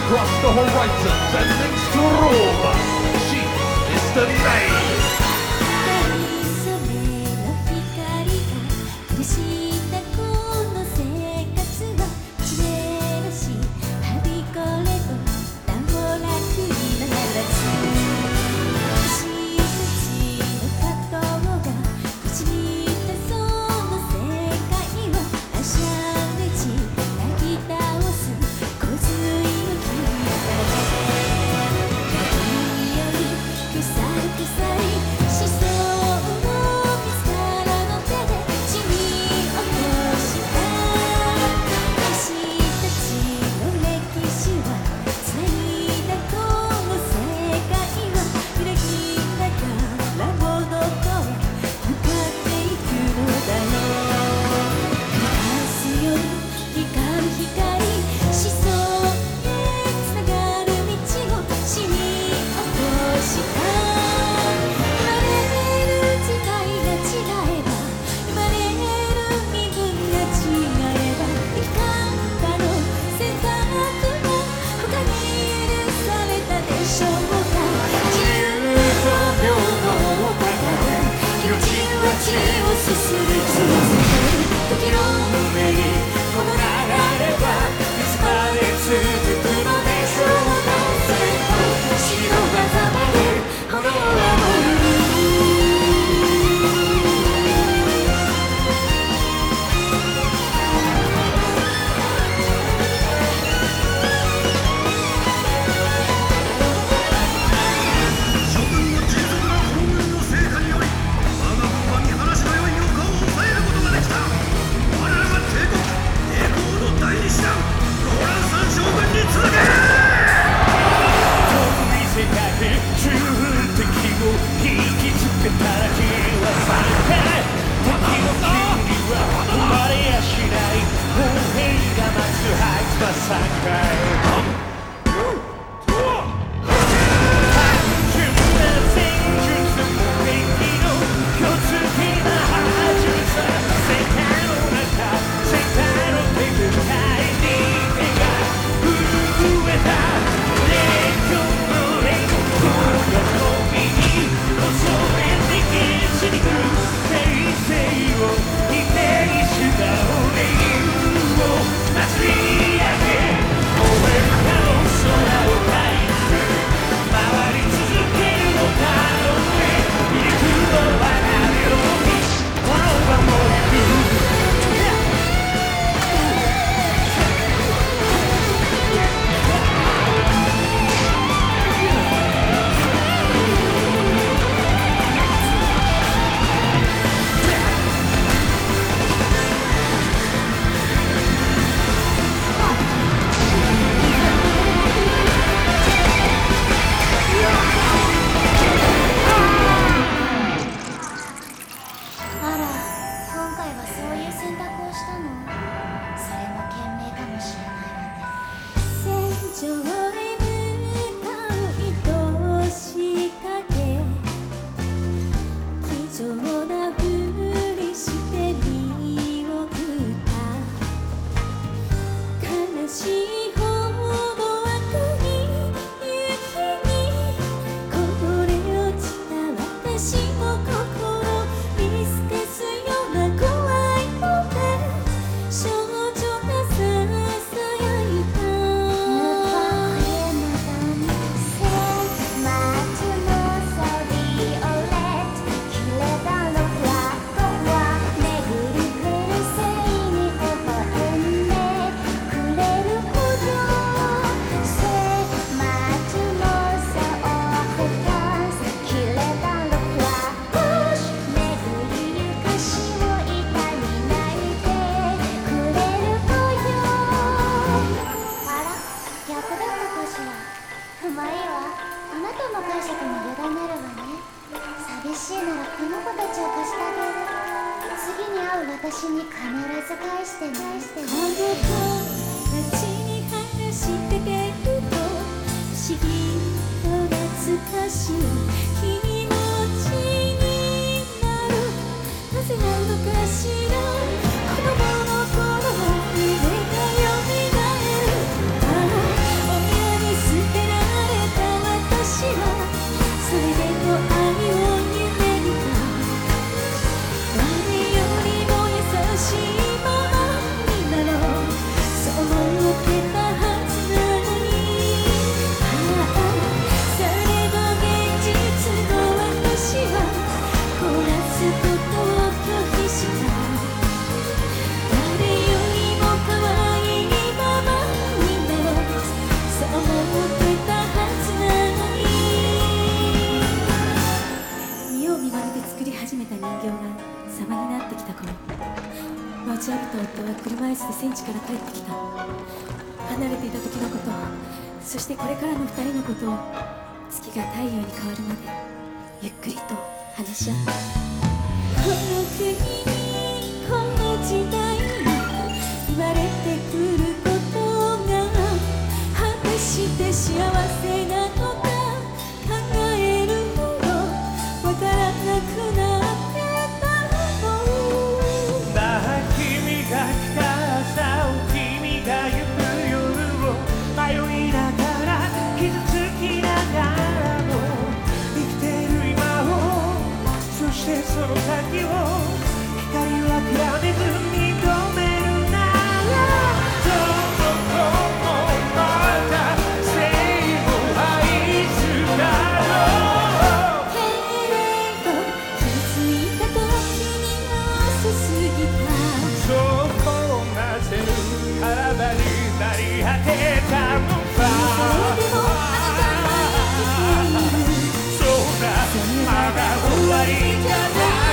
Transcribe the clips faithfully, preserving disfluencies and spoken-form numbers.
across the horizons and links to Roma. She is the name. 「 帰ってきた。離れていた時のこと、そしてこれからのふたりのことを月が太陽に変わるまでゆっくりと話し合った。この国にこの時代に言われてくることが果たして幸せなのか考えるほどわからなくなってたの。 まあ君が来た朝を君が行く夜を迷いながら傷つきながらも生きてる今を、そしてその先を光を諦めずに止めるならどこもまた生を愛すだろう。 けれど気づいた時には遅すぎた。 そうこなせる体になり果てたのか。 それでもあなたは生きている。 そうだ、まだ終わりじゃない。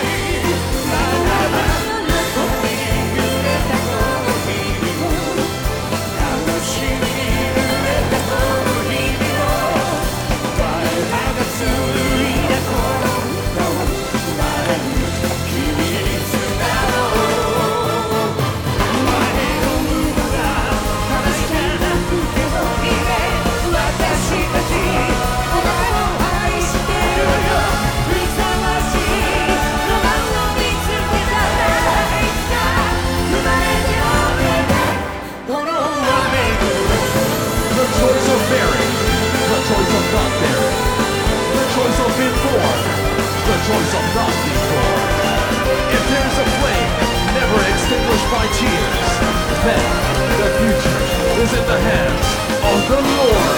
まだまだ僕に揺れたこの日々を、楽しみに揺れたこの日々を、我らが紡いだこの歌を生まれる君につなろう。前の向こうが悲しかなくてもいいね。私たちあなたを愛してるよ。ふさわしいロマンを見つけたらいつか生まれておけば炎は巡る。 The choice of bearing, the choice of not bearing, the choice of being born, the choice of not being born. If there's a flame never extinguished by tears, then the future is in the hands of the Lord.